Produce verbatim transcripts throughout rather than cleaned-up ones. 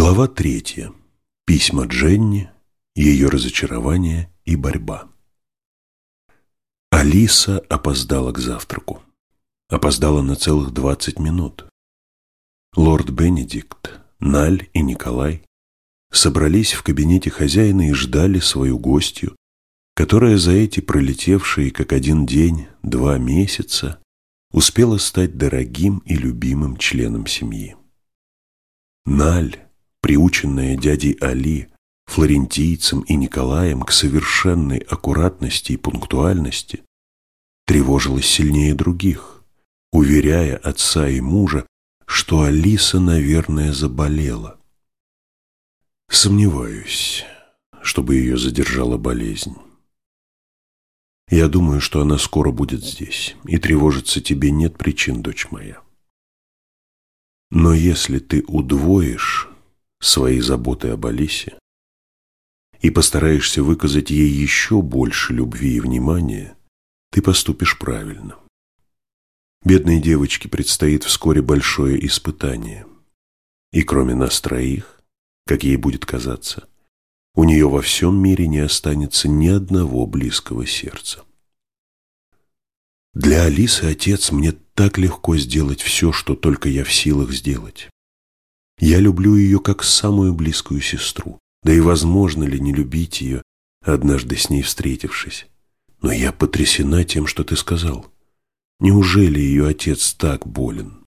Глава третья. Письма Дженни, ее разочарование и борьба. Алиса опоздала к завтраку. Опоздала на целых двадцать минут. Лорд Бенедикт, Наль и Николай собрались в кабинете хозяина и ждали свою гостью, которая за эти пролетевшие как один день два месяца успела стать дорогим и любимым членом семьи. Наль, приученная дядей Али, флорентийцем и Николаем к совершенной аккуратности и пунктуальности, тревожилась сильнее других, уверяя отца и мужа, что Алиса, наверное, заболела. Сомневаюсь, чтобы ее задержала болезнь. Я думаю, что она скоро будет здесь, и тревожиться тебе нет причин, дочь моя. Но если ты удвоишь свои заботы об Алисе и постараешься выказать ей еще больше любви и внимания, ты поступишь правильно. Бедной девочке предстоит вскоре большое испытание. И кроме нас троих, как ей будет казаться, у нее во всем мире не останется ни одного близкого сердца. Для Алисы, отец, мне так легко сделать все, что только я в силах сделать. Я люблю ее как самую близкую сестру, да и возможно ли не любить ее, однажды с ней встретившись. Но я потрясена тем, что ты сказал. Неужели ее отец так болен?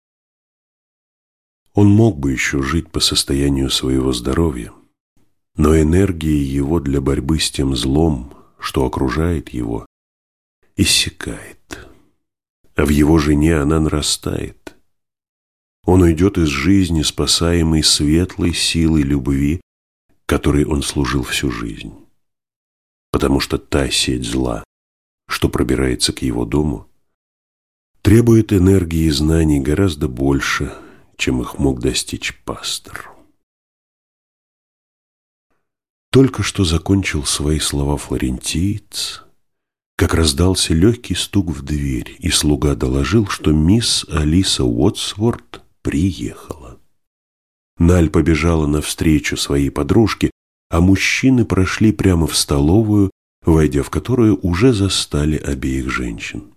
Он мог бы еще жить по состоянию своего здоровья, но энергия его для борьбы с тем злом, что окружает его, иссякает, а в его жене она нарастает. Он уйдет из жизни, спасаемый светлой силой любви, которой он служил всю жизнь. Потому что та сеть зла, что пробирается к его дому, требует энергии и знаний гораздо больше, чем их мог достичь пастор. Только что закончил свои слова флорентиец, как раздался легкий стук в дверь, и слуга доложил, что мисс Алиса Уотсворт приехала. Наль побежала навстречу своей подружке, а мужчины прошли прямо в столовую, войдя в которую уже застали обеих женщин.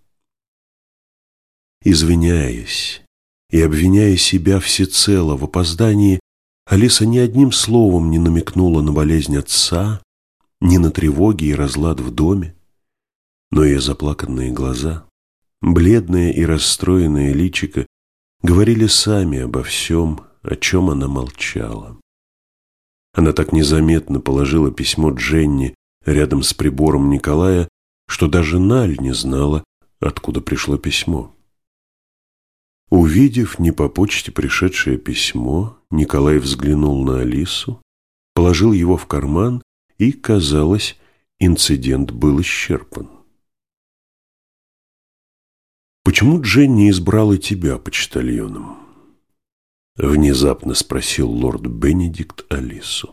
Извиняясь и обвиняя себя всецело в опоздании, Алиса ни одним словом не намекнула на болезнь отца, ни на тревоги и разлад в доме, но ее заплаканные глаза, бледное и расстроенное личико говорили сами обо всем, о чем она молчала. Она так незаметно положила письмо Дженни рядом с прибором Николая, что даже Наль не знала, откуда пришло письмо. Увидев не по почте пришедшее письмо, Николай взглянул на Алису, положил его в карман, и, казалось, инцидент был исчерпан. «Почему Дженни избрала тебя почтальоном?» — внезапно спросил лорд Бенедикт Алису.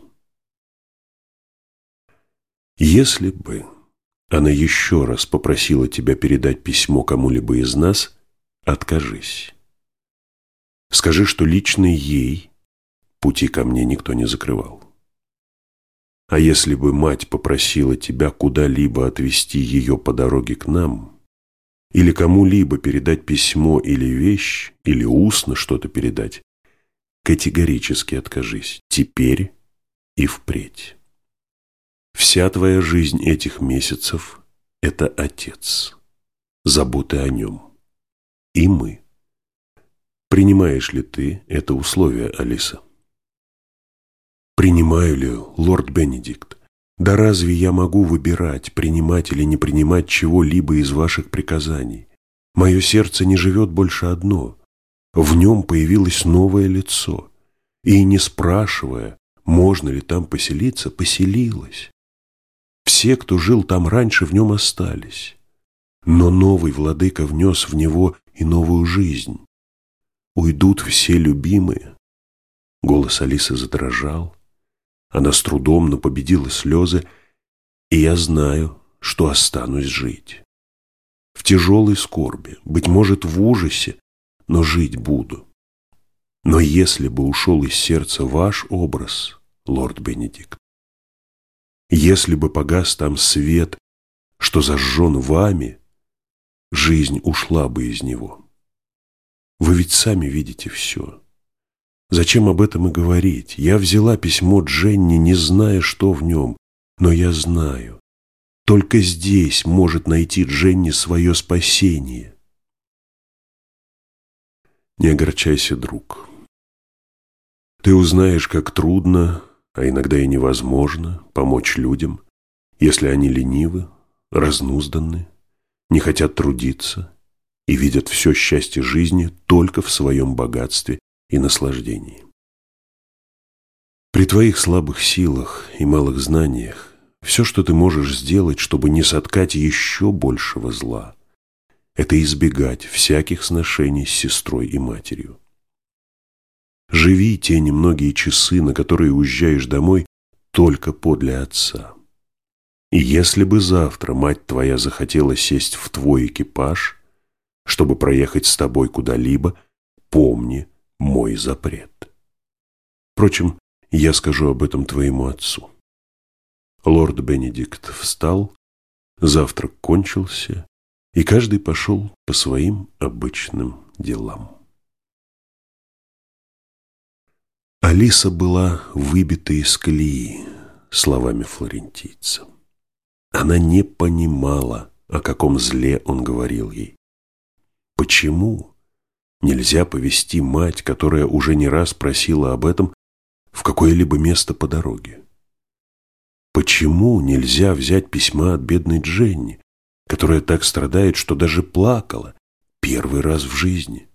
«Если бы она еще раз попросила тебя передать письмо кому-либо из нас, откажись. Скажи, что лично ей пути ко мне никто не закрывал. А если бы мать попросила тебя куда-либо отвезти ее по дороге к нам, или кому-либо передать письмо или вещь, или устно что-то передать, категорически откажись, теперь и впредь. Вся твоя жизнь этих месяцев – это отец, заботы о нем, и мы. Принимаешь ли ты это условие, Алиса?» «Принимаю ли, лорд Бенедикт? Да разве я могу выбирать, принимать или не принимать чего-либо из ваших приказаний? Мое сердце не живет больше одно. В нем появилось новое лицо. И, не спрашивая, можно ли там поселиться, поселилось. Все, кто жил там раньше, в нем остались. Но новый владыка внес в него и новую жизнь. Уйдут все любимые». Голос Алисы задрожал. Она с трудом, но победила слезы, и я знаю, что останусь жить. В тяжелой скорби, быть может, в ужасе, но жить буду. Но если бы ушел из сердца ваш образ, лорд Бенедикт, если бы погас там свет, что зажжен вами, жизнь ушла бы из него. Вы ведь сами видите все. Зачем об этом и говорить? Я взяла письмо Дженни, не зная, что в нем, но я знаю. Только здесь может найти Дженни свое спасение. Не огорчайся, друг. Ты узнаешь, как трудно, а иногда и невозможно помочь людям, если они ленивы, разнузданны, не хотят трудиться и видят все счастье жизни только в своем богатстве и наслаждении. При твоих слабых силах и малых знаниях все, что ты можешь сделать, чтобы не соткать еще большего зла, это избегать всяких сношений с сестрой и матерью. Живи те немногие часы, на которые уезжаешь домой, только подле отца. И если бы завтра мать твоя захотела сесть в твой экипаж, чтобы проехать с тобой куда-либо, помни мой запрет. Впрочем, я скажу об этом твоему отцу. Лорд Бенедикт встал, завтрак кончился, и каждый пошел по своим обычным делам. Алиса была выбита из колеи словами флорентийца. Она не понимала, о каком зле он говорил ей. Почему нельзя повести мать, которая уже не раз просила об этом, в какое-либо место по дороге? Почему нельзя взять письма от бедной Дженни, которая так страдает, что даже плакала первый раз в жизни?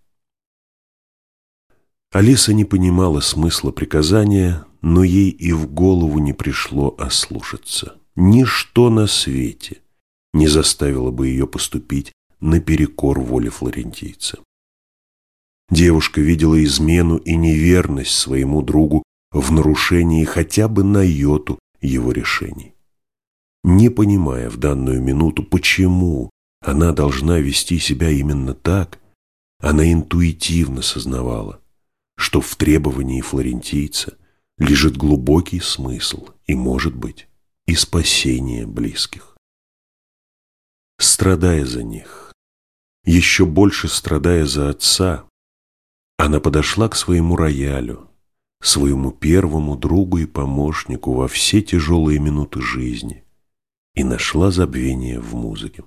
Алиса не понимала смысла приказания, но ей и в голову не пришло ослушаться. Ничто на свете не заставило бы ее поступить наперекор воле флорентийца. Девушка видела измену и неверность своему другу в нарушении хотя бы на йоту его решений. Не понимая в данную минуту, почему она должна вести себя именно так, она интуитивно сознавала, что в требовании флорентийца лежит глубокий смысл и, может быть, и спасение близких. Страдая за них, еще больше страдая за отца, она подошла к своему роялю, своему первому другу и помощнику во все тяжелые минуты жизни, и нашла забвение в музыке.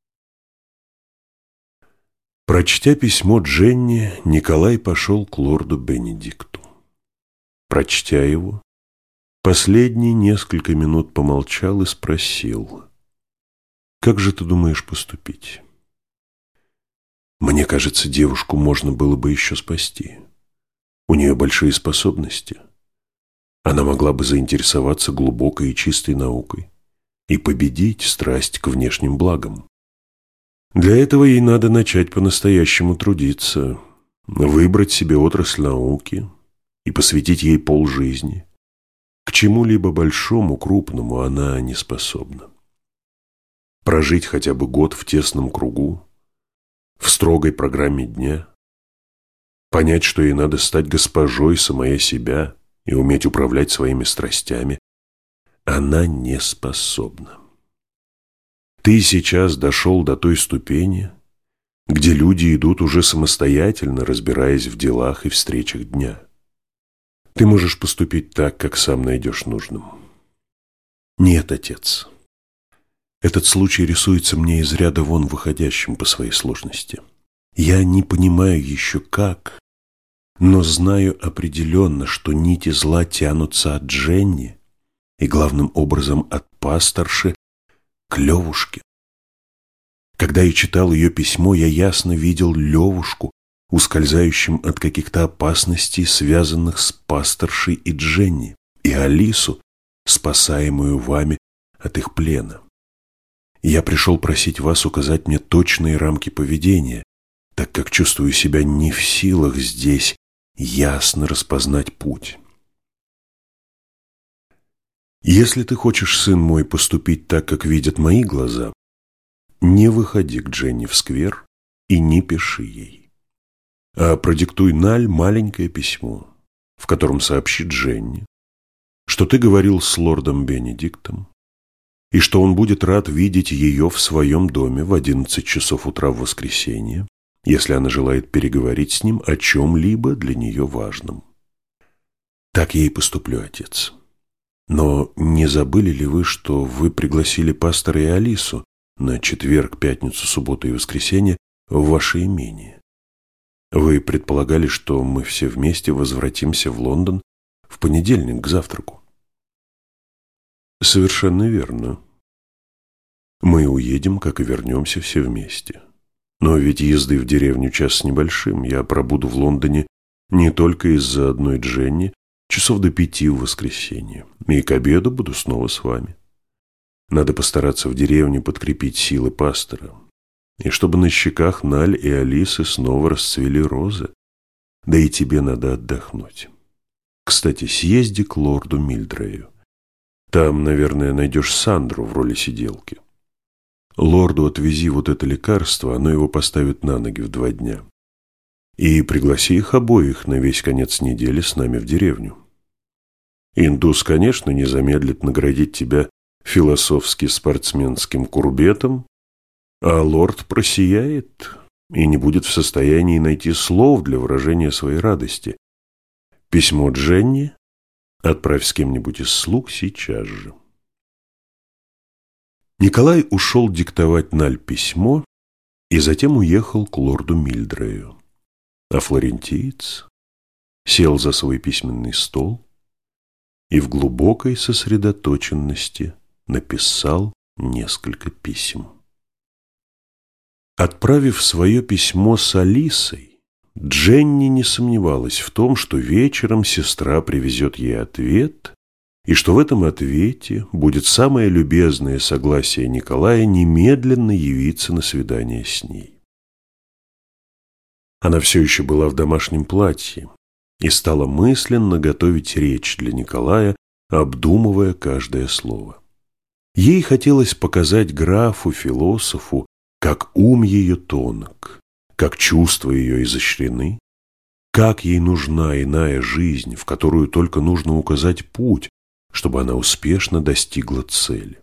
Прочтя письмо Дженни, Николай пошел к лорду Бенедикту. Прочтя его, последний несколько минут помолчал и спросил: «Как же ты думаешь поступить?» «Мне кажется, девушку можно было бы еще спасти. У нее большие способности. Она могла бы заинтересоваться глубокой и чистой наукой и победить страсть к внешним благам. Для этого ей надо начать по-настоящему трудиться, выбрать себе отрасль науки и посвятить ей полжизни. К чему-либо большому, крупному она не способна. Прожить хотя бы год в тесном кругу, в строгой программе дня, понять, что ей надо стать госпожой самой себя и уметь управлять своими страстями, она не способна. Ты сейчас дошел до той ступени, где люди идут уже самостоятельно, разбираясь в делах и встречах дня. Ты можешь поступить так, как сам найдешь нужным. Нет, отец, этот случай рисуется мне из ряда вон выходящим по своей сложности. Я не понимаю еще как, но знаю определенно, что нити зла тянутся от Дженни и главным образом от пасторши к Левушке. Когда я читал ее письмо, я ясно видел Левушку, ускользающим от каких-то опасностей, связанных с пасторшей и Дженни, и Алису, спасаемую вами от их плена. Я пришел просить вас указать мне точные рамки поведения, так как чувствую себя не в силах здесь ясно распознать путь. Если ты хочешь, сын мой, поступить так, как видят мои глаза, не выходи к Дженни в сквер и не пиши ей. а продиктуй Наль маленькое письмо, в котором сообщи Дженни, что ты говорил с лордом Бенедиктом, и что он будет рад видеть ее в своем доме в одиннадцать часов утра в воскресенье, если она желает переговорить с ним о чем-либо для нее важном. Так я и поступлю, отец. Но не забыли ли вы, что вы пригласили пастора и Алису на четверг, пятницу, субботу и воскресенье в ваше имение? Вы предполагали, что мы все вместе возвратимся в Лондон в понедельник к завтраку? Совершенно верно. Мы уедем, как и вернемся все вместе. Но ведь езды в деревню час с небольшим. Я пробуду в Лондоне не только из-за одной Дженни, часов до пяти в воскресенье. И к обеду буду снова с вами. Надо постараться в деревне подкрепить силы пастора. И чтобы на щеках Наль и Алисы снова расцвели розы. Да и тебе надо отдохнуть. Кстати, съезди к лорду Мильдрею. Там, наверное, найдешь Сандру в роли сиделки. Лорду отвези вот это лекарство, оно его поставит на ноги в два дня. И пригласи их обоих на весь конец недели с нами в деревню. Индус, конечно, не замедлит наградить тебя философски-спортсменским курбетом, а лорд просияет и не будет в состоянии найти слов для выражения своей радости. Письмо Дженни отправь с кем-нибудь из слуг сейчас же. Николай ушел диктовать Наль письмо и затем уехал к лорду Мильдрею. А флорентиец сел за свой письменный стол и в глубокой сосредоточенности написал несколько писем. Отправив свое письмо с Алисой, Дженни не сомневалась в том, что вечером сестра привезет ей ответ, и что в этом ответе будет самое любезное согласие Николая немедленно явиться на свидание с ней. Она все еще была в домашнем платье и стала мысленно готовить речь для Николая, обдумывая каждое слово. Ей хотелось показать графу-философу, как ум ее тонок, как чувства ее изощрены, как ей нужна иная жизнь, в которую только нужно указать путь, чтобы она успешно достигла цели.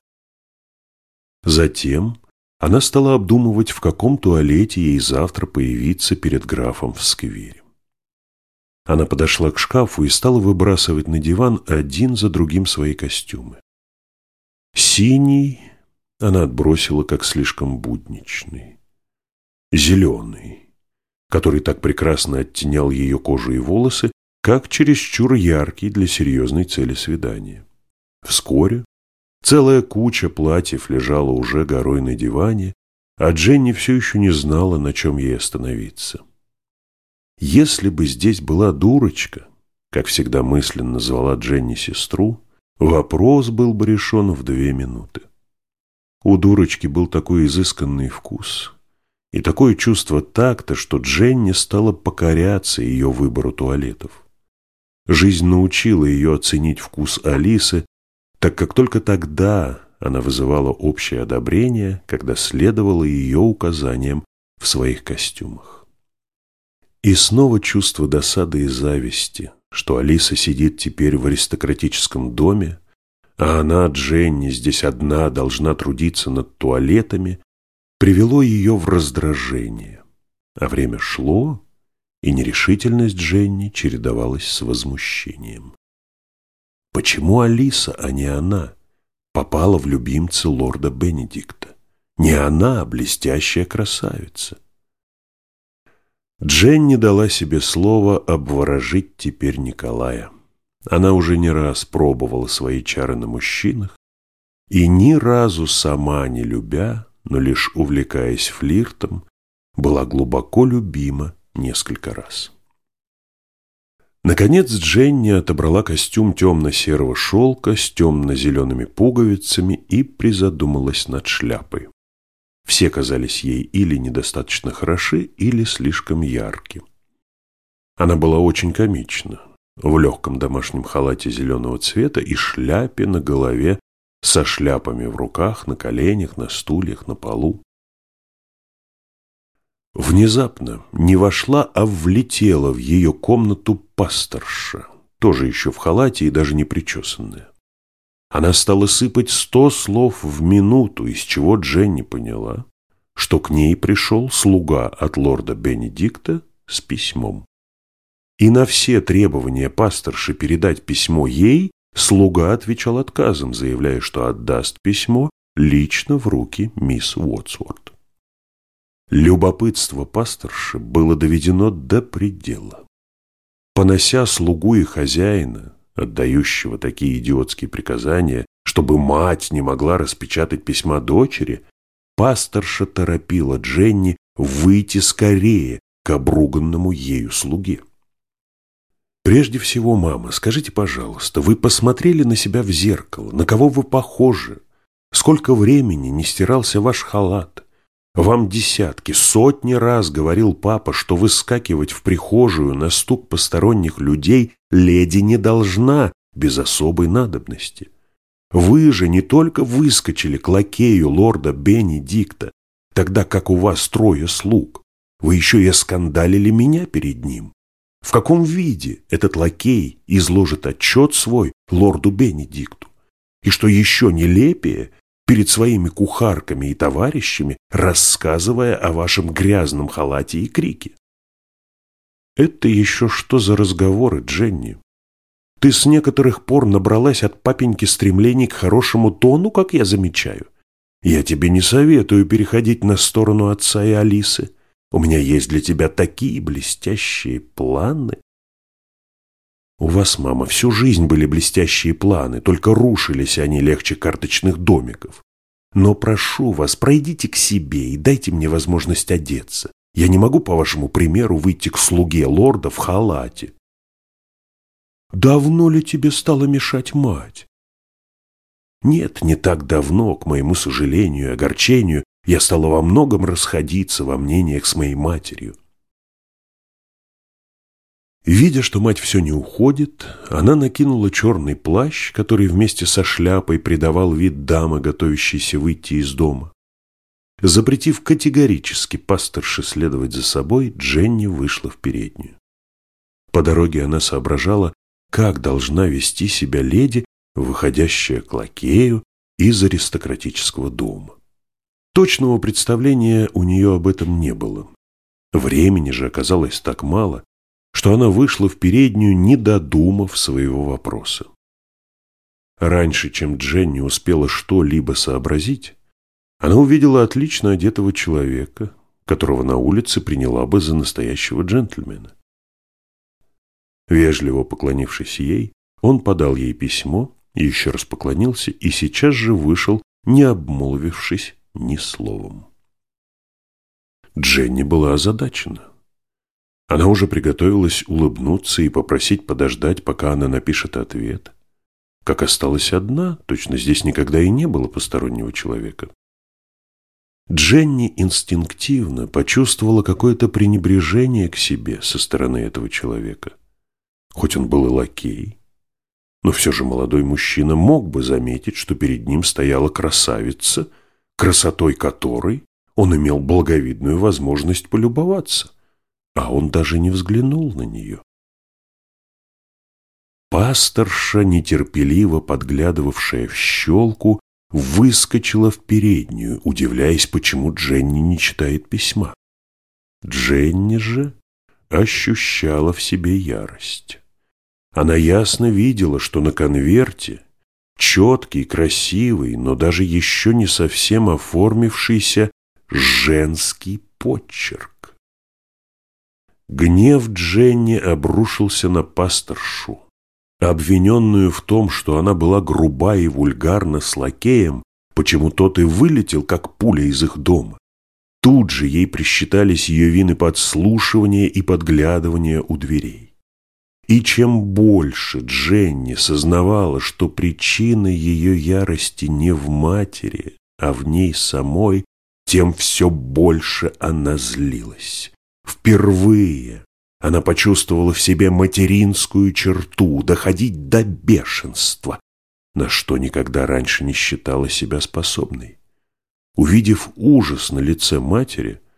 Затем она стала обдумывать, в каком туалете ей завтра появиться перед графом в сквере. Она подошла к шкафу и стала выбрасывать на диван один за другим свои костюмы. Синий она отбросила как слишком будничный. Зеленый, который так прекрасно оттенял ее кожу и волосы, как чересчур яркий для серьезной цели свидания. Вскоре целая куча платьев лежала уже горой на диване, а Дженни все еще не знала, на чем ей остановиться. Если бы здесь была дурочка, как всегда мысленно звала Дженни сестру, вопрос был бы решен в две минуты. У дурочки был такой изысканный вкус и такое чувство такта, что Дженни стала покоряться ее выбору туалетов. Жизнь научила ее оценить вкус Алисы, так как только тогда она вызывала общее одобрение, когда следовала ее указаниям в своих костюмах. И снова чувство досады и зависти, что Алиса сидит теперь в аристократическом доме, а она, Дженни, здесь одна должна трудиться над туалетами, привело ее в раздражение. А время шло, и нерешительность Дженни чередовалась с возмущением. Почему Алиса, а не она, попала в любимца лорда Бенедикта? Не она, а блестящая красавица. Дженни дала себе слово обворожить теперь Николая. Она уже не раз пробовала свои чары на мужчинах, и ни разу сама не любя, но лишь увлекаясь флиртом, была глубоко любима несколько раз. Наконец Дженни отобрала костюм темно-серого шелка с темно-зелеными пуговицами и призадумалась над шляпой. Все казались ей или недостаточно хороши, или слишком ярки. Она была очень комична, в легком домашнем халате зеленого цвета и шляпе на голове, со шляпами в руках, на коленях, на стульях, на полу. Внезапно не вошла, а влетела в ее комнату пасторша, тоже еще в халате и даже не причесанная. Она стала сыпать сто слов в минуту, из чего Дженни поняла, что к ней пришел слуга от лорда Бенедикта с письмом. И на все требования пасторши передать письмо ей слуга отвечал отказом, заявляя, что отдаст письмо лично в руки мисс Уотсворт. Любопытство пасторши было доведено до предела. Понося слугу и хозяина, отдающего такие идиотские приказания, чтобы мать не могла распечатать письма дочери, пасторша торопила Дженни выйти скорее к обруганному ею слуге. «Прежде всего, мама, скажите, пожалуйста, вы посмотрели на себя в зеркало? На кого вы похожи? Сколько времени не стирался ваш халат? Вам десятки, сотни раз говорил папа, что выскакивать в прихожую на стук посторонних людей леди не должна без особой надобности. Вы же не только выскочили к лакею лорда Бенедикта, тогда как у вас трое слуг, вы еще и оскандалили меня перед ним. В каком виде этот лакей изложит отчет свой лорду Бенедикту? И что еще нелепее, перед своими кухарками и товарищами, рассказывая о вашем грязном халате и крике. Это еще что за разговоры, Дженни? Ты с некоторых пор набралась от папеньки стремлений к хорошему тону, как я замечаю. Я тебе не советую переходить на сторону отца и Алисы. У меня есть для тебя такие блестящие планы. У вас, мама, всю жизнь были блестящие планы, только рушились они легче карточных домиков. Но прошу вас, пройдите к себе и дайте мне возможность одеться. Я не могу, по вашему примеру, выйти к слуге лорда в халате. Давно ли тебе стала мешать мать? Нет, не так давно, к моему сожалению и огорчению, я стала во многом расходиться во мнениях с моей матерью. Видя, что мать все не уходит, она накинула черный плащ, который вместе со шляпой придавал вид дамы, готовящейся выйти из дома. Запретив категорически пасторше следовать за собой, Дженни вышла в переднюю. По дороге она соображала, как должна вести себя леди, выходящая к лакею из аристократического дома. Точного представления у нее об этом не было. Времени же оказалось так мало, что она вышла в переднюю, не додумав своего вопроса. Раньше, чем Дженни успела что-либо сообразить, она увидела отлично одетого человека, которого на улице приняла бы за настоящего джентльмена. Вежливо поклонившись ей, он подал ей письмо, еще раз поклонился и сейчас же вышел, не обмолвившись ни словом. Дженни была озадачена. Она уже приготовилась улыбнуться и попросить подождать, пока она напишет ответ. Как осталась одна, точно здесь никогда и не было постороннего человека. Дженни инстинктивно почувствовала какое-то пренебрежение к себе со стороны этого человека. Хоть он был и лакей, но все же молодой мужчина мог бы заметить, что перед ним стояла красавица, красотой которой он имел благовидную возможность полюбоваться, а он даже не взглянул на нее. Пасторша, нетерпеливо подглядывавшая в щелку, выскочила в переднюю, удивляясь, почему Дженни не читает письма. Дженни же ощущала в себе ярость. Она ясно видела, что на конверте четкий, красивый, но даже еще не совсем оформившийся женский почерк. Гнев Дженни обрушился на пасторшу. Обвиненную в том, что она была груба и вульгарна с лакеем, почему тот и вылетел, как пуля из их дома. Тут же ей присчитались ее вины подслушивания и подглядывания у дверей. И чем больше Дженни сознавала, что причина ее ярости не в матери, а в ней самой, тем все больше она злилась. Впервые она почувствовала в себе материнскую черту, доходить до бешенства, на что никогда раньше не считала себя способной. Увидев ужас на лице матери,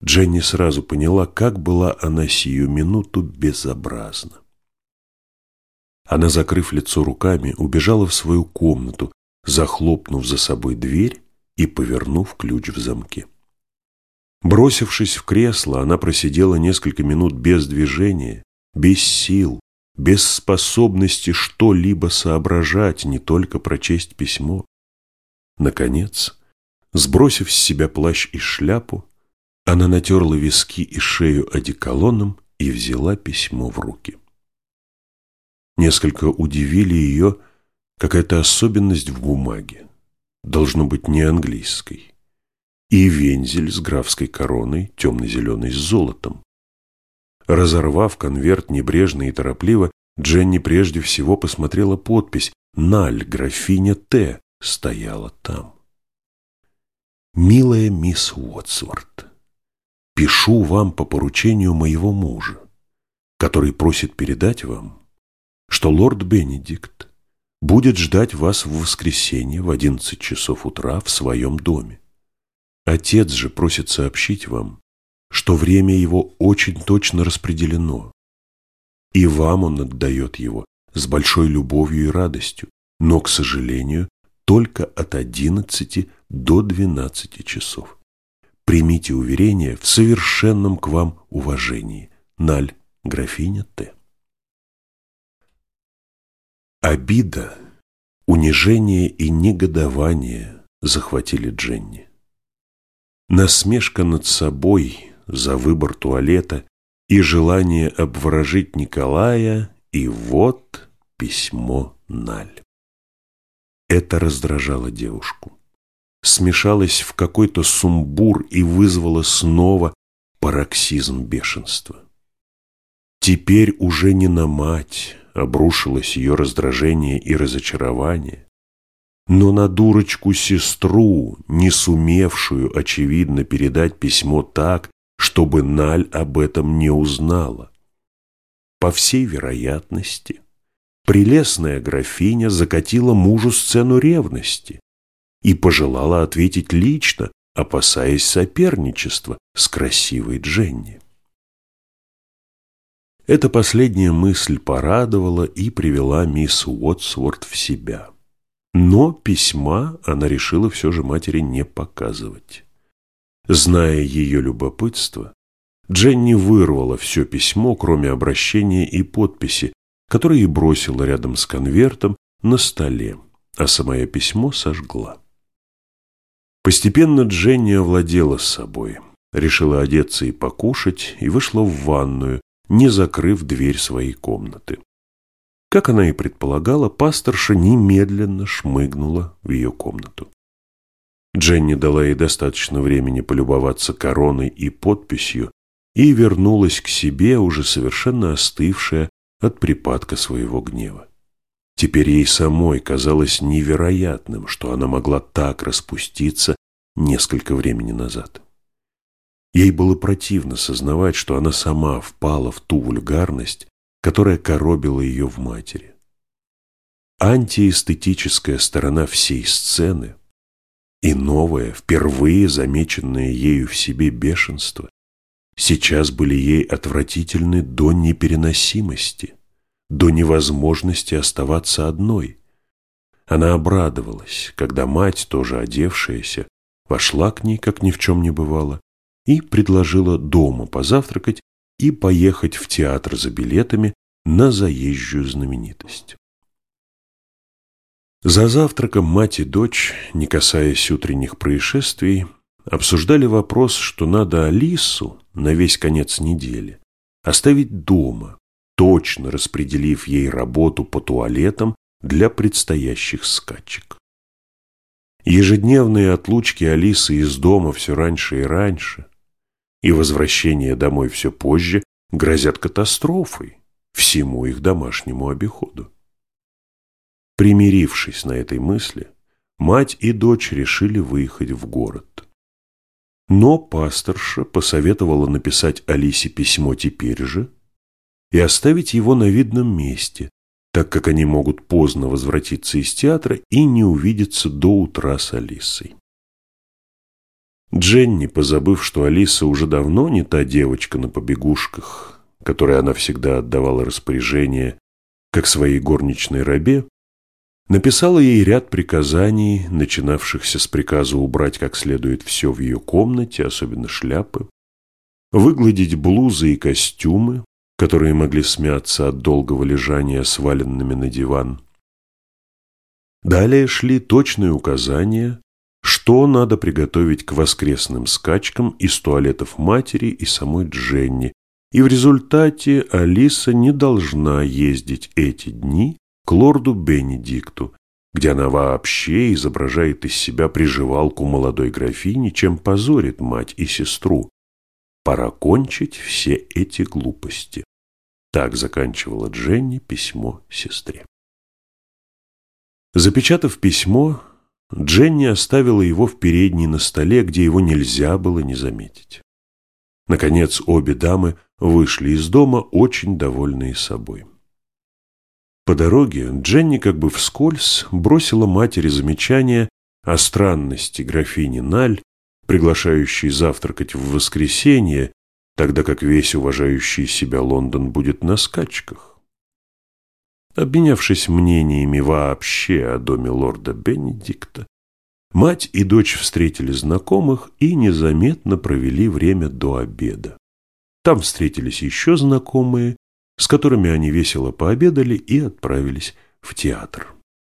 Дженни сразу поняла, как была она сию минуту безобразна. Она, закрыв лицо руками, убежала в свою комнату, захлопнув за собой дверь и повернув ключ в замке. Бросившись в кресло, она просидела несколько минут без движения, без сил, без способности что-либо соображать, не только прочесть письмо. Наконец, сбросив с себя плащ и шляпу, она натерла виски и шею одеколоном и взяла письмо в руки. Несколько удивили ее какая-то особенность в бумаге, должно быть не английской, и вензель с графской короной, темно-зеленой с золотом. Разорвав конверт небрежно и торопливо, Дженни прежде всего посмотрела подпись «Наль, графиня Т» стояла там. «Милая мисс Уотсворт, пишу вам по поручению моего мужа, который просит передать вам, что лорд Бенедикт будет ждать вас в воскресенье в одиннадцать часов утра в своем доме. Отец же просит сообщить вам, что время его очень точно распределено, и вам он отдает его с большой любовью и радостью, но, к сожалению, только от одиннадцати до двенадцати часов. Примите уверение в совершенном к вам уважении. Наль, графиня Т». Обида, унижение и негодование захватили Дженни. Насмешка над собой за выбор туалета и желание обворожить Николая, и вот письмо Наль. Это раздражало девушку, смешалось в какой-то сумбур и вызвало снова пароксизм бешенства. Теперь уже не на мать обрушилось ее раздражение и разочарование, но на дурочку-сестру, не сумевшую, очевидно, передать письмо так, чтобы Наль об этом не узнала. По всей вероятности, прелестная графиня закатила мужу сцену ревности и пожелала ответить лично, опасаясь соперничества с красивой Дженни. Эта последняя мысль порадовала и привела мисс Уотсворт в себя. Но письма она решила все же матери не показывать. Зная ее любопытство, Дженни вырвала все письмо, кроме обращения и подписи, которые бросила рядом с конвертом на столе, а самое письмо сожгла. Постепенно Дженни овладела собой, решила одеться и покушать, и вышла в ванную, не закрыв дверь своей комнаты. Как она и предполагала, пасторша немедленно шмыгнула в ее комнату. Дженни дала ей достаточно времени полюбоваться короной и подписью и вернулась к себе, уже совершенно остывшая от припадка своего гнева. Теперь ей самой казалось невероятным, что она могла так распуститься несколько времени назад. Ей было противно сознавать, что она сама впала в ту вульгарность, которая коробила ее в матери. Антиэстетическая сторона всей сцены и новое, впервые замеченное ею в себе бешенство сейчас были ей отвратительны до непереносимости, до невозможности оставаться одной. Она обрадовалась, когда мать, тоже одевшаяся, вошла к ней, как ни в чем не бывало, и предложила дома позавтракать и поехать в театр за билетами на заезжую знаменитость. За завтраком мать и дочь, не касаясь утренних происшествий, обсуждали вопрос, что надо Алису на весь конец недели оставить дома, точно распределив ей работу по туалетам для предстоящих скачек. Ежедневные отлучки Алисы из дома все раньше и раньше и возвращение домой все позже грозят катастрофой всему их домашнему обиходу. Примирившись на этой мысли, мать и дочь решили выехать в город. Но пасторша посоветовала написать Алисе письмо теперь же и оставить его на видном месте, так как они могут поздно возвратиться из театра и не увидеться до утра с Алисой. Дженни, позабыв, что Алиса уже давно не та девочка на побегушках, которой она всегда отдавала распоряжение, как своей горничной рабе, написала ей ряд приказаний, начинавшихся с приказа убрать как следует все в ее комнате, особенно шляпы, выгладить блузы и костюмы, которые могли смяться от долгого лежания сваленными на диван. Далее шли точные указания, что надо приготовить к воскресным скачкам из туалетов матери и самой Дженни, и в результате Алиса не должна ездить эти дни к лорду Бенедикту, где она вообще изображает из себя приживалку молодой графини, чем позорит мать и сестру. Пора кончить все эти глупости. Так заканчивала Дженни письмо сестре. Запечатав письмо, Дженни оставила его в передней на столе, где его нельзя было не заметить. Наконец, обе дамы вышли из дома, очень довольные собой. По дороге Дженни как бы вскользь бросила матери замечание о странности графини Наль, приглашающей завтракать в воскресенье, тогда как весь уважающий себя Лондон будет на скачках. Обменявшись мнениями вообще о доме лорда Бенедикта, мать и дочь встретили знакомых и незаметно провели время до обеда. Там встретились еще знакомые, с которыми они весело пообедали и отправились в театр.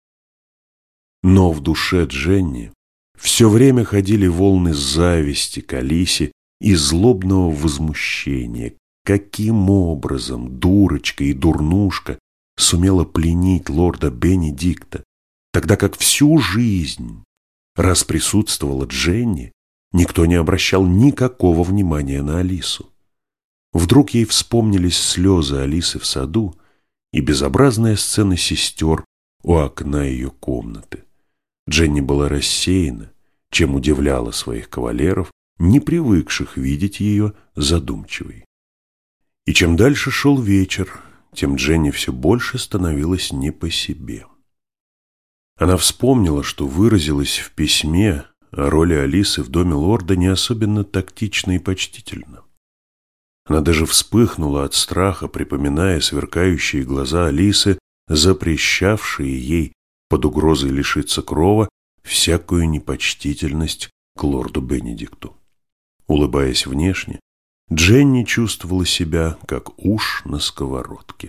Но в душе Дженни все время ходили волны зависти к Алисе и злобного возмущения, каким образом дурочка и дурнушка сумела пленить лорда Бенедикта, тогда как всю жизнь, раз присутствовала Дженни, никто не обращал никакого внимания на Алису. Вдруг ей вспомнились слезы Алисы в саду и безобразная сцена сестер у окна ее комнаты. Дженни была рассеяна, чем удивляла своих кавалеров, не привыкших видеть ее задумчивой. И чем дальше шел вечер, тем Дженни все больше становилась не по себе. Она вспомнила, что выразилась в письме о роли Алисы в доме лорда не особенно тактично и почтительно. Она даже вспыхнула от страха, припоминая сверкающие глаза Алисы, запрещавшие ей под угрозой лишиться крова всякую непочтительность к лорду Бенедикту. Улыбаясь внешне, Дженни чувствовала себя, как уж на сковородке.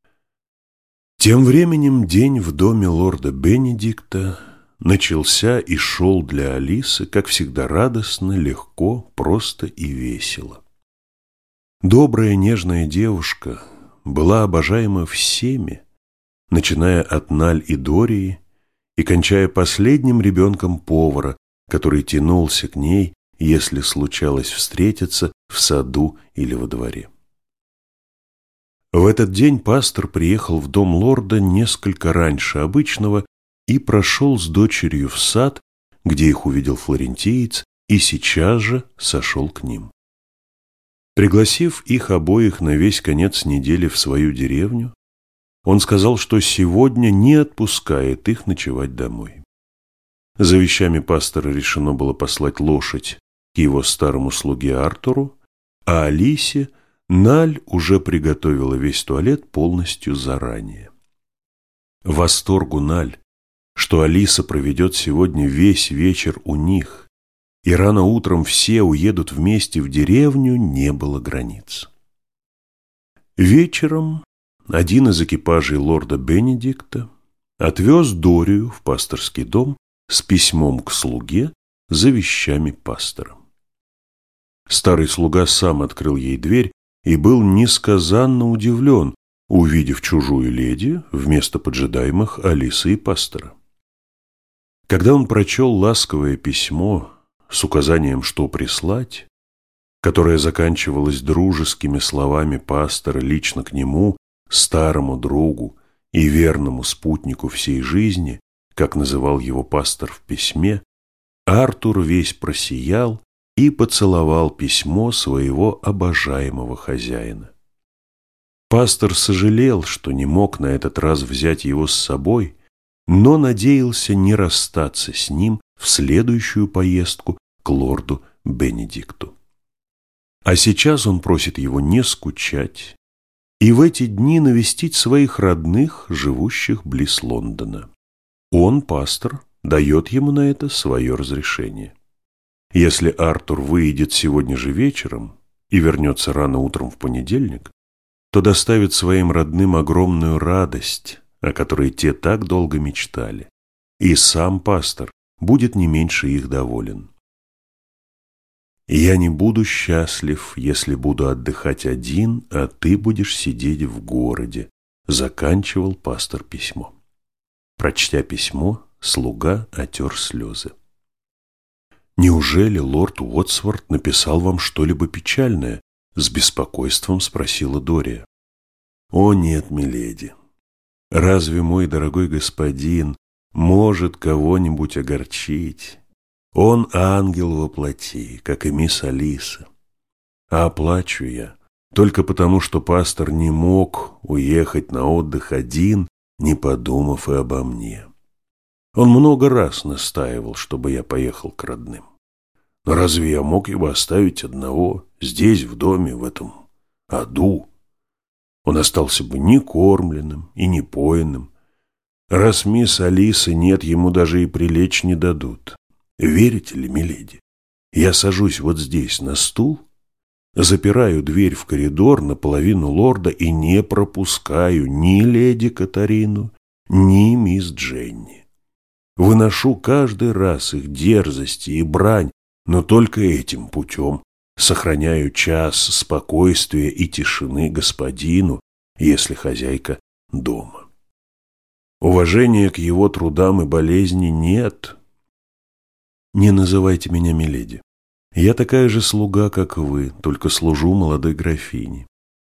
Тем временем день в доме лорда Бенедикта начался и шел для Алисы, как всегда, радостно, легко, просто и весело. Добрая, нежная девушка была обожаема всеми, начиная от Наль и Дории и кончая последним ребенком повара, который тянулся к ней, если случалось встретиться в саду или во дворе. В этот день пастор приехал в дом лорда несколько раньше обычного и прошел с дочерью в сад, где их увидел флорентиец, и сейчас же сошел к ним. Пригласив их обоих на весь конец недели в свою деревню, он сказал, что сегодня не отпускает их ночевать домой. За вещами пастора решено было послать лошадь к его старому слуге Артуру, а Алисе Наль уже приготовила весь туалет полностью заранее. Восторгу Наль, что Алиса проведет сегодня весь вечер у них, и рано утром все уедут вместе в деревню, не было границ. Вечером один из экипажей лорда Бенедикта отвез Дорию в пасторский дом с письмом к слуге за вещами пастора. Старый слуга сам открыл ей дверь и был несказанно удивлен, увидев чужую леди вместо поджидаемых Алисы и пастора. Когда он прочел ласковое письмо с указанием, что прислать, которое заканчивалось дружескими словами пастора лично к нему, старому другу и верному спутнику всей жизни, как называл его пастор в письме, Артур весь просиял и поцеловал письмо своего обожаемого хозяина. Пастор сожалел, что не мог на этот раз взять его с собой, но надеялся не расстаться с ним в следующую поездку к лорду Бенедикту. А сейчас он просит его не скучать и в эти дни навестить своих родных, живущих близ Лондона. Он, пастор, дает ему на это свое разрешение. Если Артур выйдет сегодня же вечером и вернется рано утром в понедельник, то доставит своим родным огромную радость, о которой те так долго мечтали, и сам пастор будет не меньше их доволен. «Я не буду счастлив, если буду отдыхать один, а ты будешь сидеть в городе», — заканчивал пастор письмо. Прочтя письмо, слуга отер слезы. «Неужели лорд Уотсворт написал вам что-либо печальное?» — с беспокойством спросила Дория. «О нет, миледи, разве мой дорогой господин может кого-нибудь огорчить? Он ангел во плоти, как и мисс Алиса. А плачу я только потому, что пастор не мог уехать на отдых один, не подумав и обо мне. Он много раз настаивал, чтобы я поехал к родным. Но разве я мог его оставить одного здесь, в доме, в этом аду? Он остался бы некормленным и непоенным. Раз мисс Алисы нет, ему даже и прилечь не дадут. Верите ли, миледи, я сажусь вот здесь на стул, запираю дверь в коридор наполовину лорда и не пропускаю ни леди Катарину, ни мисс Дженни. Выношу каждый раз их дерзости и брань, но только этим путем сохраняю час спокойствия и тишины господину, если хозяйка дома. Уважения к его трудам и болезни нет. Не называйте меня миледи. Я такая же слуга, как вы, только служу молодой графине.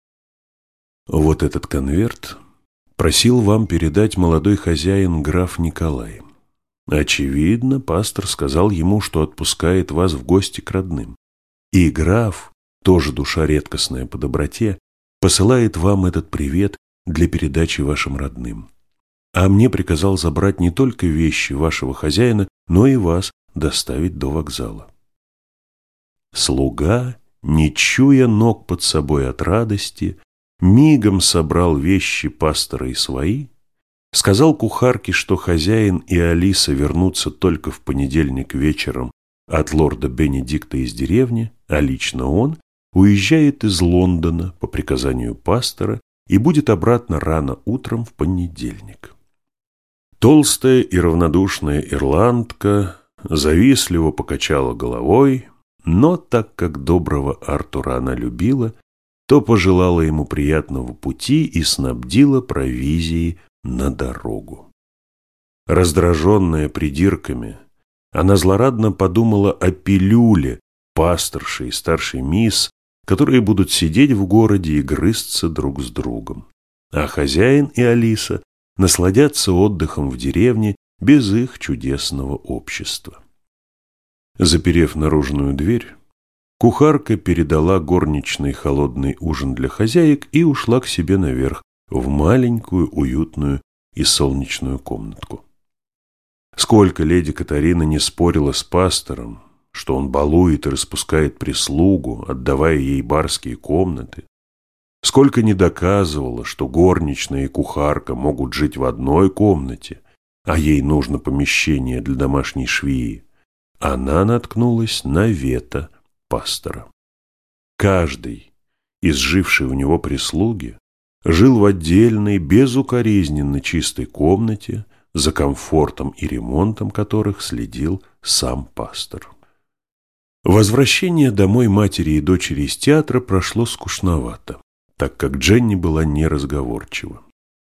Вот этот конверт просил вам передать молодой хозяин граф Николай. Очевидно, пастор сказал ему, что отпускает вас в гости к родным. И граф, тоже душа редкостная по доброте, посылает вам этот привет для передачи вашим родным. А мне приказал забрать не только вещи вашего хозяина, но и вас доставить до вокзала. Слуга, не чуя ног под собой от радости, мигом собрал вещи пастора и свои, сказал кухарке, что хозяин и Алиса вернутся только в понедельник вечером от лорда Бенедикта из деревни, а лично он уезжает из Лондона по приказанию пастора и будет обратно рано утром в понедельник. Толстая и равнодушная ирландка завистливо покачала головой, но так как доброго Артура она любила, то пожелала ему приятного пути и снабдила провизией на дорогу. Раздраженная придирками, она злорадно подумала о пилюле пасторши и старшей мисс, которые будут сидеть в городе и грызться друг с другом, а хозяин и Алиса насладятся отдыхом в деревне без их чудесного общества. Заперев наружную дверь, кухарка передала горничной холодный ужин для хозяек и ушла к себе наверх, в маленькую, уютную и солнечную комнатку. Сколько леди Катарина не спорила с пастором, что он балует и распускает прислугу, отдавая ей барские комнаты, сколько не доказывала, что горничная и кухарка могут жить в одной комнате, а ей нужно помещение для домашней швеи, она наткнулась на вето пастора. Каждый из жившей у него прислуги жил в отдельной, безукоризненно чистой комнате, за комфортом и ремонтом которых следил сам пастор. Возвращение домой матери и дочери из театра прошло скучновато, так как Дженни была неразговорчива.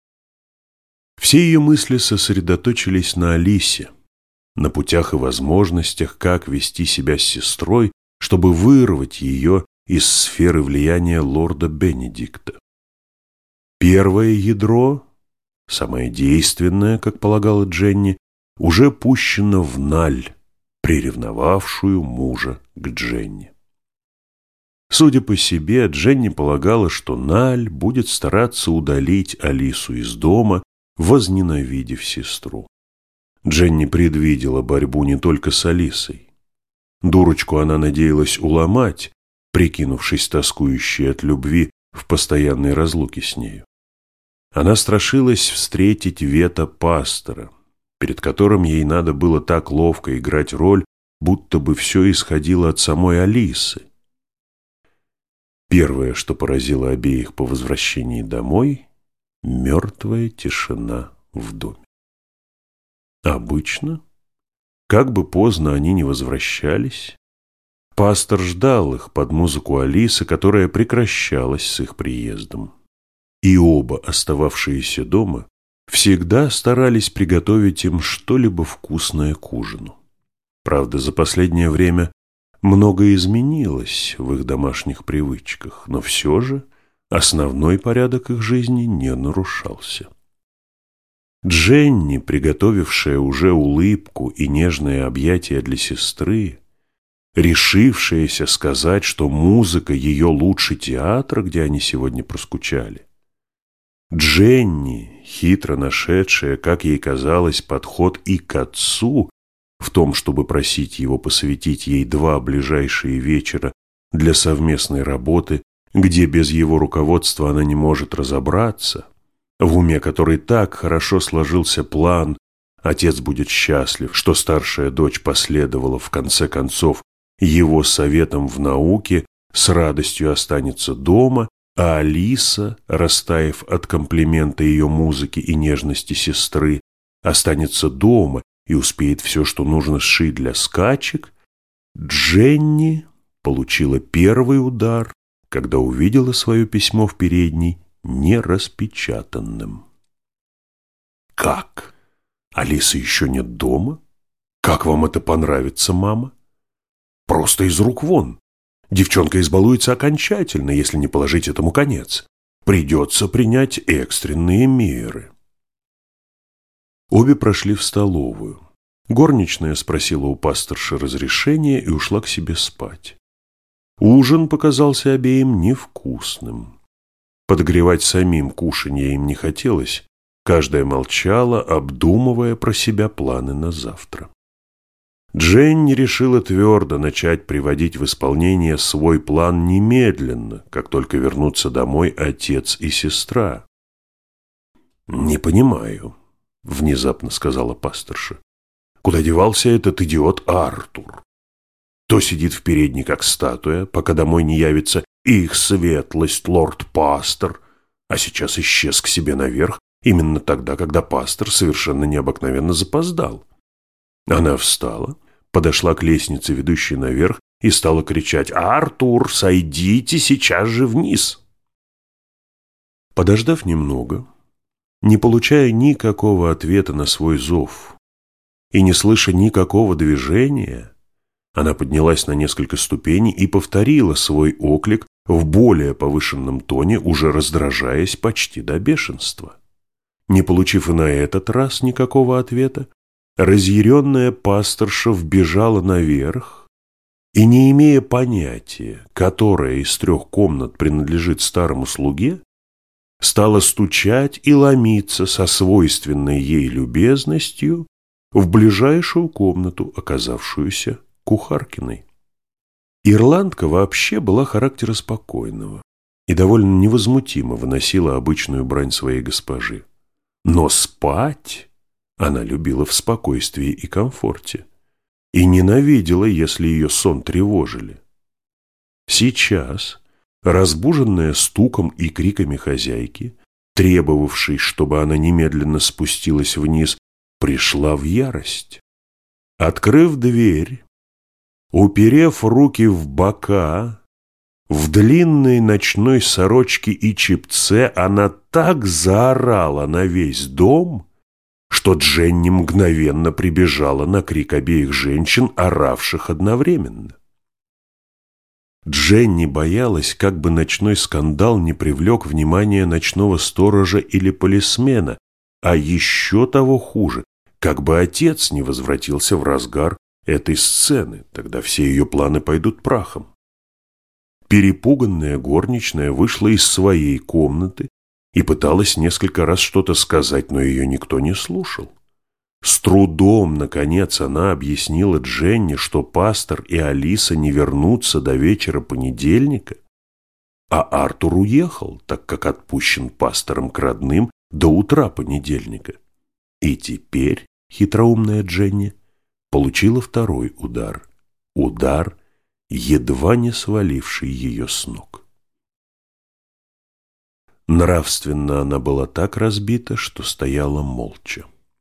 Все ее мысли сосредоточились на Алисе, на путях и возможностях, как вести себя с сестрой, чтобы вырвать ее из сферы влияния лорда Бенедикта. Первое ядро, самое действенное, как полагала Дженни, уже пущено в Наль, приревновавшую мужа к Дженни. Судя по себе, Дженни полагала, что Наль будет стараться удалить Алису из дома, возненавидев сестру. Дженни предвидела борьбу не только с Алисой. Дурочку она надеялась уломать, прикинувшись тоскующей от любви в постоянной разлуке с нею. Она страшилась встретить вето пастора, перед которым ей надо было так ловко играть роль, будто бы все исходило от самой Алисы. Первое, что поразило обеих по возвращении домой – мертвая тишина в доме. Обычно, как бы поздно они ни возвращались, пастор ждал их под музыку Алисы, которая прекращалась с их приездом. И оба, остававшиеся дома, всегда старались приготовить им что-либо вкусное к ужину. Правда, за последнее время многое изменилось в их домашних привычках, но все же основной порядок их жизни не нарушался. Дженни, приготовившая уже улыбку и нежное объятие для сестры, решившаяся сказать, что музыка ее лучше театра, где они сегодня проскучали. Дженни, хитро нашедшая, как ей казалось, подход и к отцу в том, чтобы просить его посвятить ей два ближайшие вечера для совместной работы, где без его руководства она не может разобраться, в уме которой так хорошо сложился план, отец будет счастлив, что старшая дочь последовала в конце концов его советам в науке, с радостью останется дома, а Алиса, растаяв от комплимента ее музыки и нежности сестры, останется дома и успеет все, что нужно сшить для скачек, Дженни получила первый удар, когда увидела свое письмо в передней нераспечатанным. «Как? Алисы еще нет дома? Как вам это понравится, мама? Просто из рук вон. Девчонка избалуется окончательно, если не положить этому конец. Придется принять экстренные меры». Обе прошли в столовую. Горничная спросила у пасторши разрешения и ушла к себе спать. Ужин показался обеим невкусным. Подогревать самим кушанье им не хотелось. Каждая молчала, обдумывая про себя планы на завтра. Дженни решила твердо начать приводить в исполнение свой план немедленно, как только вернутся домой отец и сестра. «Не понимаю», — внезапно сказала пасторша. «Куда девался этот идиот Артур? То сидит в передней, как статуя, пока домой не явится их светлость, лорд-пастор, а сейчас исчез к себе наверх именно тогда, когда пастор совершенно необыкновенно запоздал». Она встала, подошла к лестнице, ведущей наверх, и стала кричать: «Артур, сойдите сейчас же вниз!» Подождав немного, не получая никакого ответа на свой зов и не слыша никакого движения, она поднялась на несколько ступеней и повторила свой оклик в более повышенном тоне, уже раздражаясь почти до бешенства. Не получив и на этот раз никакого ответа, разъяренная пасторша вбежала наверх и, не имея понятия, которая из трех комнат принадлежит старому слуге, стала стучать и ломиться со свойственной ей любезностью в ближайшую комнату, оказавшуюся кухаркиной. Ирландка вообще была характера спокойного и довольно невозмутимо выносила обычную брань своей госпожи. Но спать она любила в спокойствии и комфорте и ненавидела, если ее сон тревожили. Сейчас, разбуженная стуком и криками хозяйки, требовавшей, чтобы она немедленно спустилась вниз, пришла в ярость. Открыв дверь, уперев руки в бока, в длинной ночной сорочке и чепце, она так заорала на весь дом, что Дженни мгновенно прибежала на крик обеих женщин, оравших одновременно. Дженни боялась, как бы ночной скандал не привлек внимание ночного сторожа или полисмена, а еще того хуже, как бы отец не возвратился в разгар этой сцены, тогда все ее планы пойдут прахом. Перепуганная горничная вышла из своей комнаты и пыталась несколько раз что-то сказать, но ее никто не слушал. С трудом, наконец, она объяснила Дженни, что пастор и Алиса не вернутся до вечера понедельника, а Артур уехал, так как отпущен пастором к родным до утра понедельника. И теперь хитроумная Дженни получила второй удар. Удар, едва не сваливший ее с ног. Нравственно она была так разбита, что стояла молча.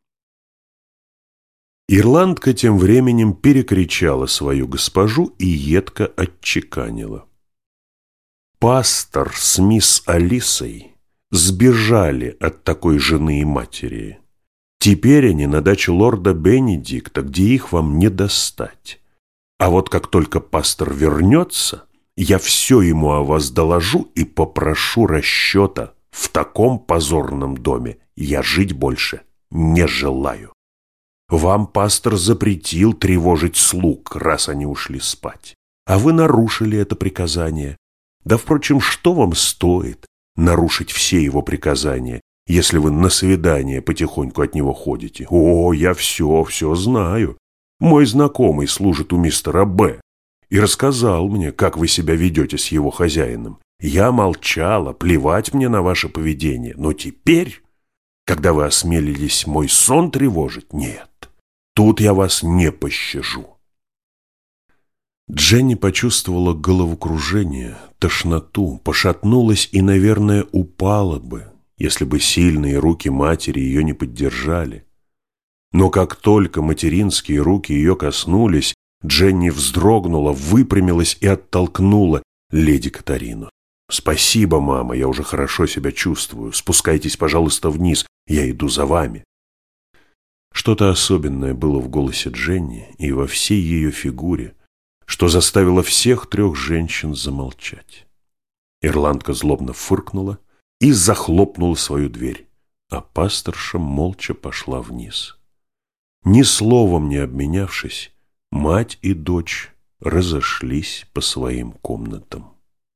Ирландка тем временем перекричала свою госпожу и едко отчеканила: пастор с мисс Алисой сбежали от такой жены и матери. Теперь они на даче лорда Бенедикта, где их вам не достать. А вот как только пастор вернется, я все ему о вас доложу и попрошу расчета. В таком позорном доме я жить больше не желаю. Вам пастор запретил тревожить слуг, раз они ушли спать. А вы нарушили это приказание. Да, впрочем, что вам стоит нарушить все его приказания, если вы на свидание потихоньку от него ходите? О, я все, все знаю. Мой знакомый служит у мистера Б. и рассказал мне, как вы себя ведете с его хозяином. Я молчала, плевать мне на ваше поведение, но теперь, когда вы осмелились мой сон тревожить, нет, тут я вас не пощажу. Дженни почувствовала головокружение, тошноту, пошатнулась и, наверное, упала бы, если бы сильные руки матери ее не поддержали. Но как только материнские руки ее коснулись, Дженни вздрогнула, выпрямилась и оттолкнула леди Катарину. «Спасибо, мама, я уже хорошо себя чувствую. Спускайтесь, пожалуйста, вниз, я иду за вами». Что-то особенное было в голосе Дженни и во всей ее фигуре, что заставило всех трех женщин замолчать. Ирландка злобно фыркнула и захлопнула свою дверь, а пасторша молча пошла вниз. Ни словом не обменявшись, мать и дочь разошлись по своим комнатам.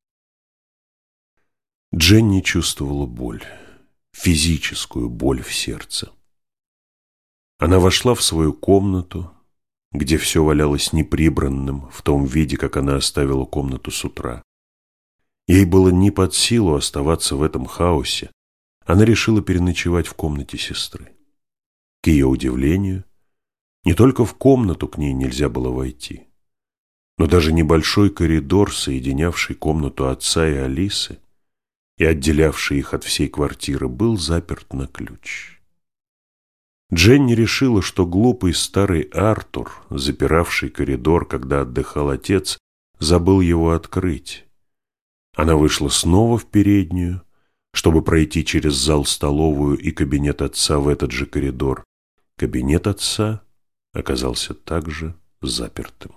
Дженни чувствовала боль, физическую боль в сердце. Она вошла в свою комнату, где все валялось неприбранным в том виде, как она оставила комнату с утра. Ей было не под силу оставаться в этом хаосе. Она решила переночевать в комнате сестры. К ее удивлению, не только в комнату к ней нельзя было войти, но даже небольшой коридор, соединявший комнату отца и Алисы и отделявший их от всей квартиры, был заперт на ключ. Дженни решила, что глупый старый Артур, запиравший коридор, когда отдыхал отец, забыл его открыть. Она вышла снова в переднюю, чтобы пройти через зал-столовую и кабинет отца в этот же коридор. Кабинет отца оказался также запертым.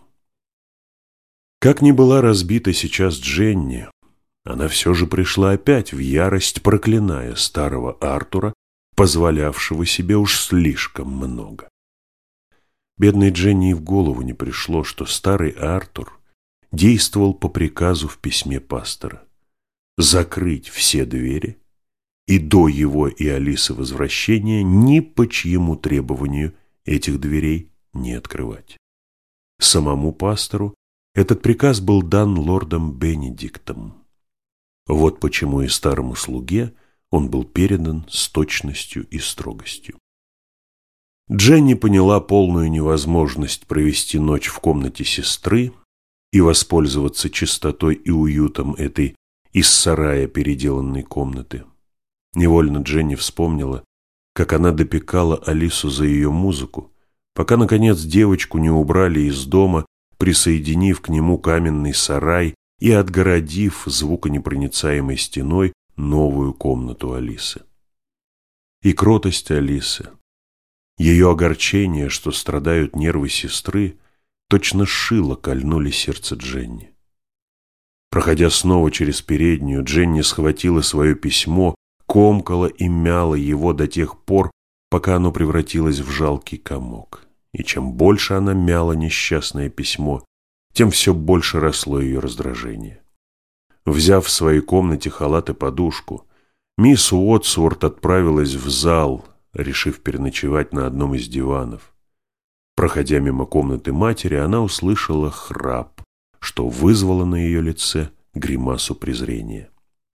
Как ни была разбита сейчас Дженни, она все же пришла опять в ярость, проклиная старого Артура, позволявшего себе уж слишком много. Бедной Дженни и в голову не пришло, что старый Артур действовал по приказу в письме пастора закрыть все двери и до его и Алисы возвращения ни по чьему требованию этих дверей не открывать. Самому пастору этот приказ был дан лордом Бенедиктом. Вот почему и старому слуге он был передан с точностью и строгостью. Дженни поняла полную невозможность провести ночь в комнате сестры и воспользоваться чистотой и уютом этой из сарая переделанной комнаты. Невольно Дженни вспомнила, как она допекала Алису за ее музыку, пока, наконец, девочку не убрали из дома, присоединив к нему каменный сарай и отгородив звуконепроницаемой стеной новую комнату Алисы. И кротость Алисы, ее огорчение, что страдают нервы сестры, точно шило кольнули сердце Дженни. Проходя снова через переднюю, Дженни схватила свое письмо, комкала и мяла его до тех пор, пока оно превратилось в жалкий комок. И чем больше она мяла несчастное письмо, тем все больше росло ее раздражение. Взяв в своей комнате халат и подушку, мисс Уотсворт отправилась в зал, решив переночевать на одном из диванов. Проходя мимо комнаты матери, она услышала храп, что вызвало на ее лице гримасу презрения.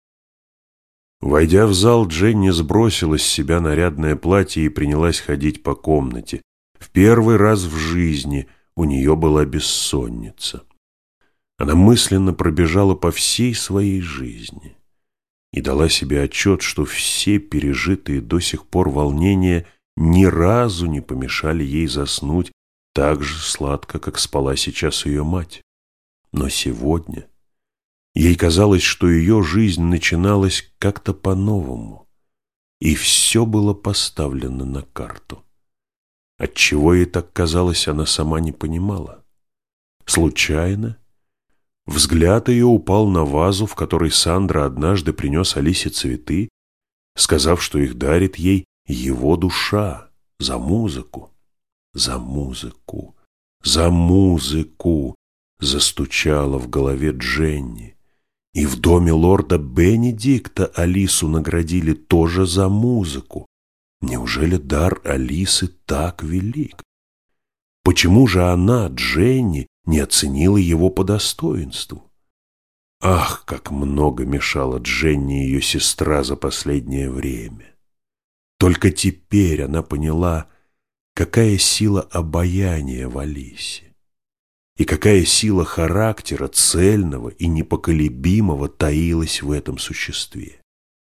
Войдя в зал, Дженни сбросила с себя нарядное платье и принялась ходить по комнате. В первый раз в жизни у нее была бессонница. Она мысленно пробежала по всей своей жизни и дала себе отчет, что все пережитые до сих пор волнения ни разу не помешали ей заснуть так же сладко, как спала сейчас ее мать. Но сегодня ей казалось, что ее жизнь начиналась как-то по-новому, и все было поставлено на карту. Отчего ей так казалось, она сама не понимала. Случайно взгляд ее упал на вазу, в которой Сандро однажды принес Алисе цветы, сказав, что их дарит ей его душа за музыку. За музыку, за музыку застучало в голове Дженни. И в доме лорда Бенедикта Алису наградили тоже за музыку. Неужели дар Алисы так велик? Почему же она, Дженни, не оценила его по достоинству? Ах, как много мешала Дженни ее сестра за последнее время! Только теперь она поняла, какая сила обаяния в Алисе. И какая сила характера, цельного и непоколебимого, таилась в этом существе.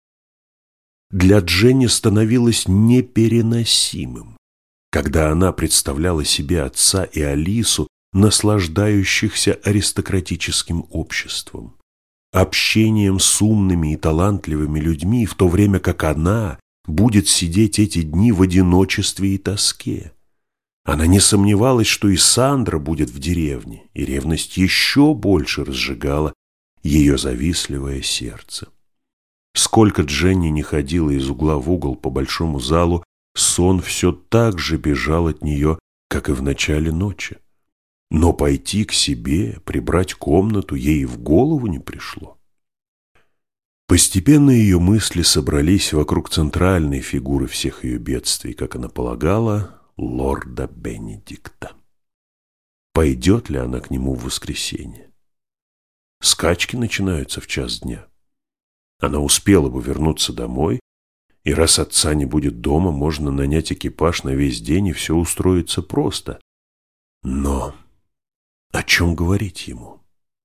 Для Дженни становилось непереносимым, когда она представляла себе отца и Алису, наслаждающихся аристократическим обществом, общением с умными и талантливыми людьми, в то время как она будет сидеть эти дни в одиночестве и тоске. Она не сомневалась, что и Сандро будет в деревне, и ревность еще больше разжигала ее завистливое сердце. Сколько Дженни не ходила из угла в угол по большому залу, сон все так же бежал от нее, как и в начале ночи. Но пойти к себе, прибрать комнату ей в голову не пришло. Постепенно ее мысли собрались вокруг центральной фигуры всех ее бедствий, как она полагала, лорда Бенедикта. Пойдет ли она к нему в воскресенье? Скачки начинаются в час дня. Она успела бы вернуться домой, и раз отца не будет дома, можно нанять экипаж на весь день, и все устроится просто. Но о чем говорить ему?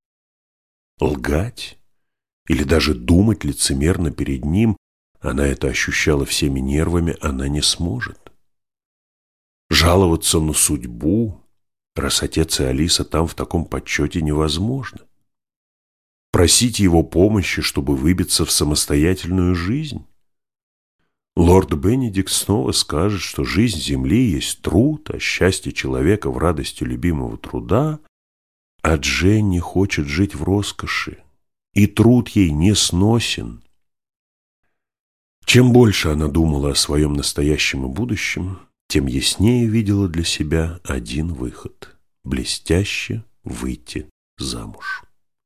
Лгать? Или даже думать лицемерно перед ним, она это ощущала всеми нервами, она не сможет. Жаловаться на судьбу, раз отец и Алиса там в таком почете, невозможно. Просить его помощи, чтобы выбиться в самостоятельную жизнь. Лорд Бенедикт снова скажет, что жизнь земли есть труд, а счастье человека в радости любимого труда, а Дженни хочет жить в роскоши, и труд ей не сносен. Чем больше она думала о своем настоящем и будущем, тем яснее видела для себя один выход – блестяще выйти замуж.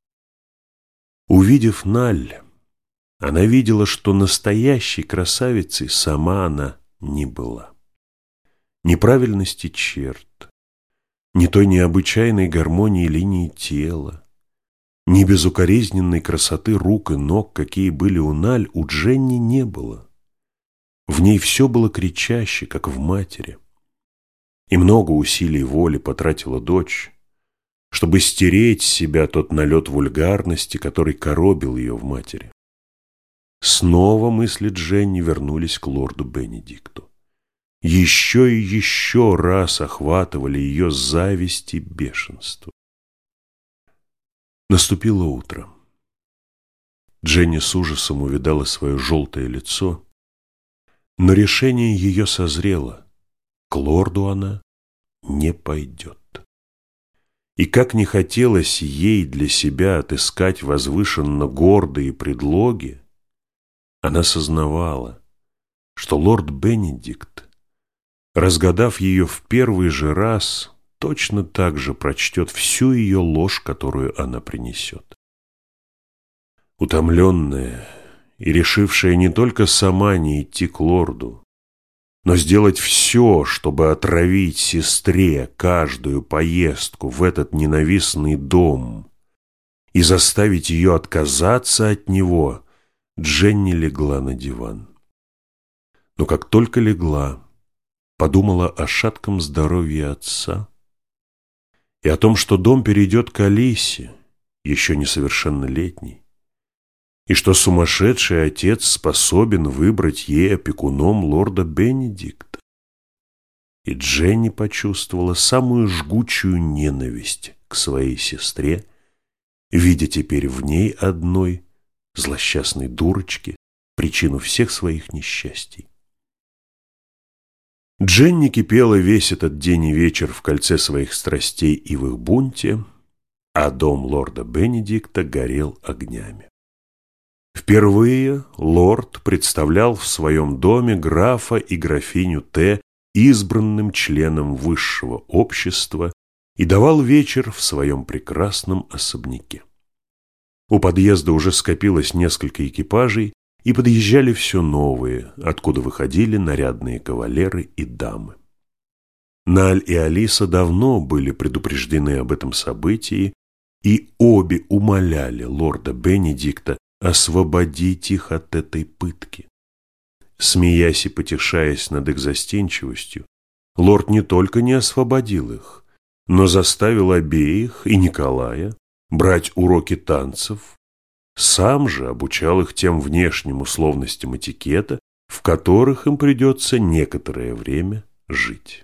Увидев Наль, она видела, что настоящей красавицей сама она не была. Неправильности черт, ни той необычайной гармонии линий тела, ни безукоризненной красоты рук и ног, какие были у Наль, у Дженни не было. В ней все было кричаще, как в матери. И много усилий воли потратила дочь, чтобы стереть с себя тот налет вульгарности, который коробил ее в матери. Снова мысли Дженни вернулись к лорду Бенедикту. Еще и еще раз охватывали ее зависть и бешенство. Наступило утро. Дженни с ужасом увидала свое желтое лицо, но решение ее созрело. К лорду она не пойдет. И как не хотелось ей для себя отыскать возвышенно гордые предлоги, она сознавала, что лорд Бенедикт, разгадав ее в первый же раз, точно так же прочтет всю ее ложь, которую она принесет. Утомленная и решившая не только сама не идти к лорду, но сделать все, чтобы отравить сестре каждую поездку в этот ненавистный дом и заставить ее отказаться от него, Дженни легла на диван. Но как только легла, подумала о шатком здоровье отца и о том, что дом перейдет к Алисе, еще несовершеннолетней, и что сумасшедший отец способен выбрать ей опекуном лорда Бенедикта. И Дженни почувствовала самую жгучую ненависть к своей сестре, видя теперь в ней одной злосчастной дурочке причину всех своих несчастий. Дженни кипела весь этот день и вечер в кольце своих страстей и в их бунте, а дом лорда Бенедикта горел огнями. Впервые лорд представлял в своем доме графа и графиню Т. избранным членом высшего общества и давал вечер в своем прекрасном особняке. У подъезда уже скопилось несколько экипажей, и подъезжали все новые, откуда выходили нарядные кавалеры и дамы. Наль и Алиса давно были предупреждены об этом событии, и обе умоляли лорда Бенедикта освободить их от этой пытки. Смеясь и потешаясь над их застенчивостью, лорд не только не освободил их, но заставил обеих, и Николая, брать уроки танцев, сам же обучал их тем внешним условностям этикета, в которых им придется некоторое время жить.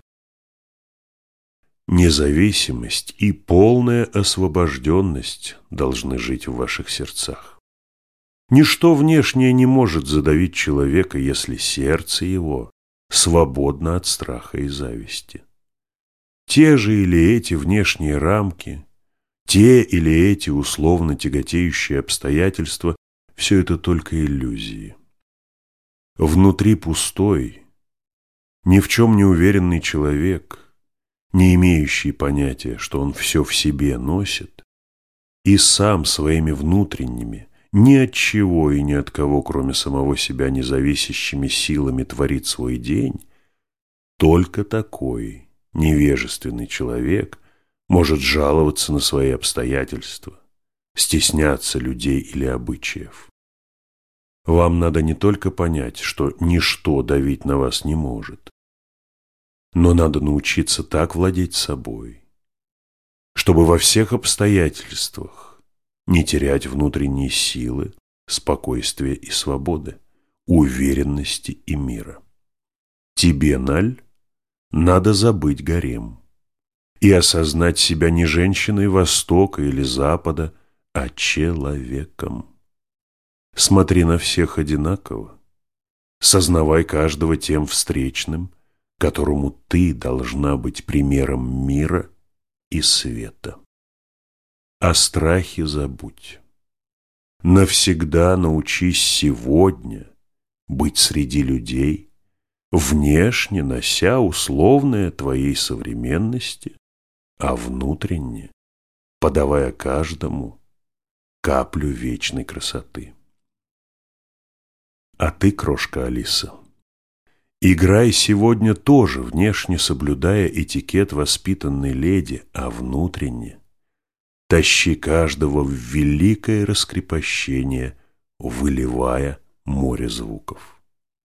Независимость и полная освобожденность должны жить в ваших сердцах. Ничто внешнее не может задавить человека, если сердце его свободно от страха и зависти. Те же или эти внешние рамки, те или эти условно тяготеющие обстоятельства – все это только иллюзии. Внутри пустой, ни в чем не уверенный человек, не имеющий понятия, что он все в себе носит, и сам своими внутренними, ни от чего и ни от кого, кроме самого себя, независящими силами творит свой день, только такой невежественный человек может жаловаться на свои обстоятельства, стесняться людей или обычаев. Вам надо не только понять, что ничто давить на вас не может, но надо научиться так владеть собой, чтобы во всех обстоятельствах не терять внутренние силы, спокойствия и свободы, уверенности и мира. Тебе, Наль, надо забыть гарем и осознать себя не женщиной Востока или Запада, а человеком. Смотри на всех одинаково, сознавай каждого тем встречным, которому ты должна быть примером мира и света. О страхе забудь. Навсегда научись сегодня быть среди людей, внешне нося условное твоей современности, а внутренне подавая каждому каплю вечной красоты. А ты, крошка Алиса, играй сегодня тоже, внешне соблюдая этикет воспитанной леди, а внутренне тащи каждого в великое раскрепощение, выливая море звуков.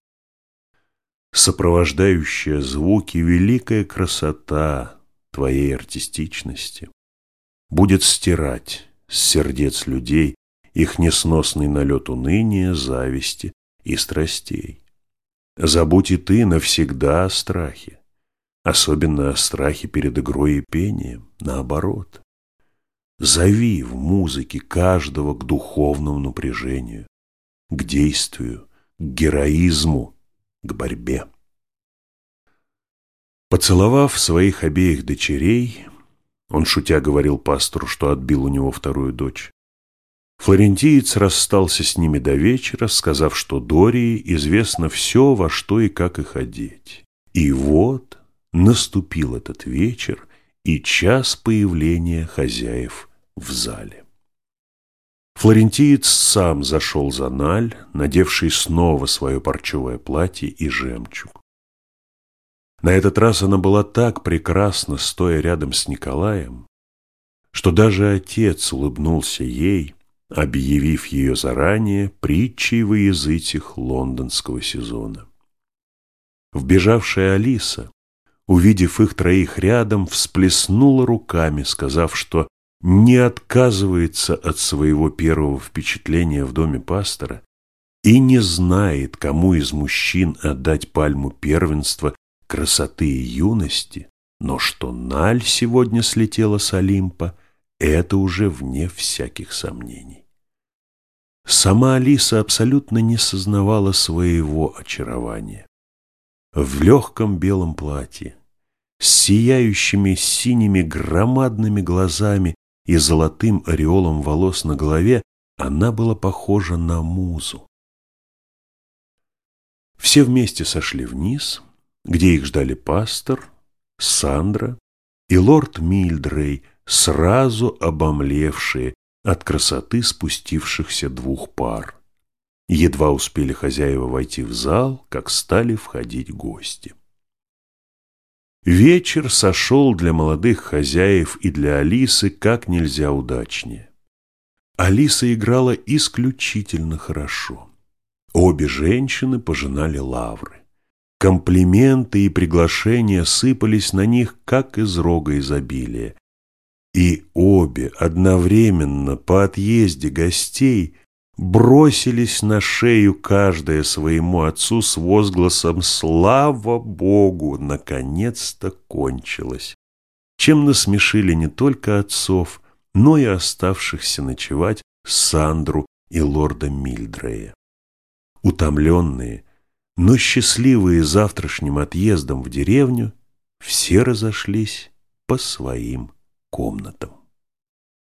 Сопровождающая звуки великая красота твоей артистичности будет стирать с сердец людей их несносный налет уныния, зависти и страстей. Забудь и ты навсегда о страхе, особенно о страхе перед игрой и пением, наоборот. Зови в музыке каждого к духовному напряжению, к действию, к героизму, к борьбе. Поцеловав своих обеих дочерей, он шутя говорил пастору, что отбил у него вторую дочь. Флорентиец расстался с ними до вечера, сказав, что Дории известно все, во что и как их одеть. И вот наступил этот вечер и час появления хозяев в зале. Флорентиец сам зашел за Наль, надевший снова свое парчевое платье и жемчуг. На этот раз она была так прекрасна, стоя рядом с Николаем, что даже отец улыбнулся ей, объявив ее заранее притчей во языцах лондонского сезона. Вбежавшая Алиса, увидев их троих рядом, всплеснула руками, сказав, что не отказывается от своего первого впечатления в доме пастора и не знает, кому из мужчин отдать пальму первенства красоты и юности, но что Наль сегодня слетела с Олимпа, это уже вне всяких сомнений. Сама Алиса абсолютно не сознавала своего очарования. В легком белом платье, с сияющими синими громадными глазами и золотым ореолом волос на голове, она была похожа на музу. Все вместе сошли вниз, где их ждали пастор, Сандра и лорд Мильдрей, сразу обомлевшие от красоты спустившихся двух пар. Едва успели хозяева войти в зал, как стали входить гости. Вечер сошел для молодых хозяев и для Алисы как нельзя удачнее. Алиса играла исключительно хорошо. Обе женщины пожинали лавры. Комплименты и приглашения сыпались на них, как из рога изобилия. И обе одновременно по отъезде гостей бросились на шею каждая своему отцу с возгласом «Слава Богу! Наконец-то кончилось!», чем насмешили не только отцов, но и оставшихся ночевать Сандру и лорда Мильдрея. Утомленные, но счастливые завтрашним отъездом в деревню, все разошлись по своим комнатам.